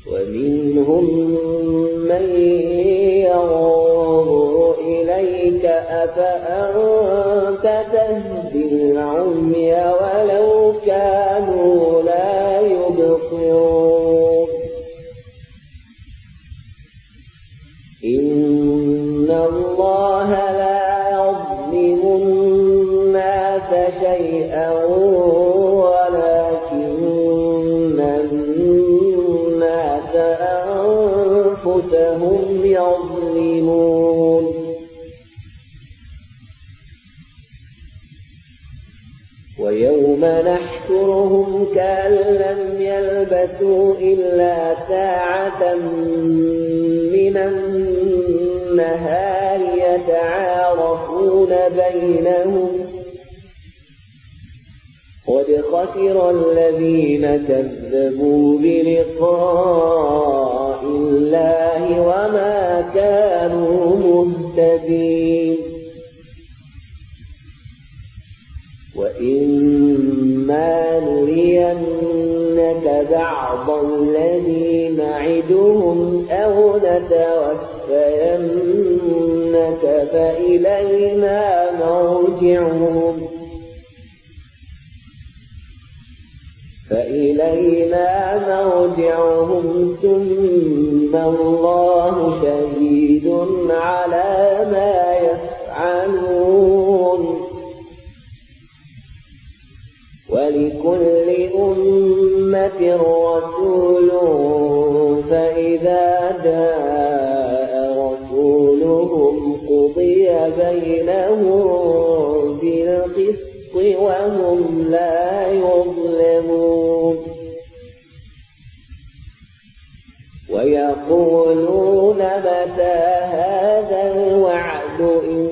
ومنهم من ينظر إليك أفأنت تهدي العمي ولو كانوا لا يبصرون إن الله لا يظلم الناس شيئا ولكن الناس أنفسهم يظلمون ويوم نحشرهم كأن لم يلبثوا إلا ساعة من النهار يتعارفون بينهم قد خسر الذين كذبوا بلقاء الله وما كانوا مهتدين وإما نرينك بعض الذي نعدهم أو نتوفينك فإلينا مرجعهم ثم الله شهيد على ما يفعلون ولكل أمة رسول فإذا جاء رسولهم قضي بينهم بالقسط وهم لا يظلمون ويقولون متى هذا الوعد إن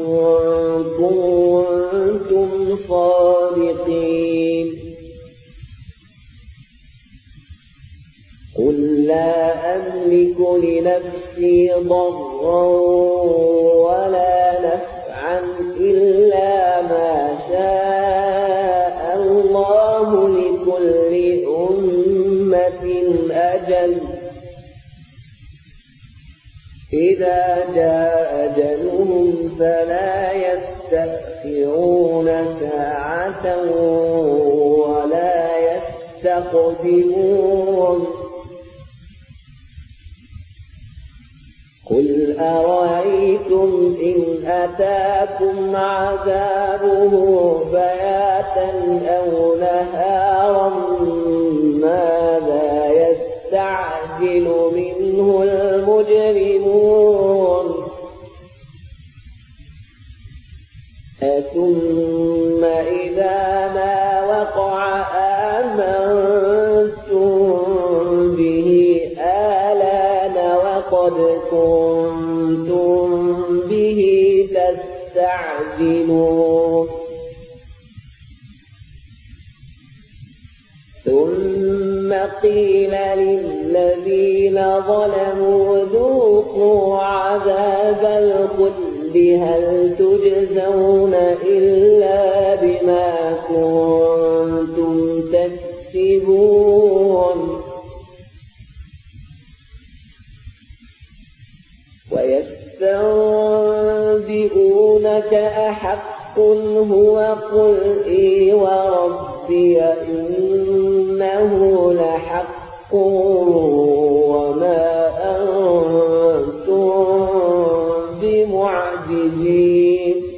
كنتم صادقين قل لا أملك لنفسي ضرا ولا نفعا إلا ما شاء الله لكل أمة أجل إذا جاء أجلهم فلا يستأخرون ساعة ولا يستقدمون قل أرأيتم إن أتاكم عذابه بياتا أو نهارا ماذا يستعجل منه المجرمون ثم إذا ما وقع آمنتم به آلان وقد كنتم به تستعجلون ثم قيل للذين ظلموا ذوقوا عذاب الخلد هل تجزون إلا بما كنتم تكسبون ويستنبئونك أحق هو قل إي وربي إنه لحق وما أنتم بمعجزين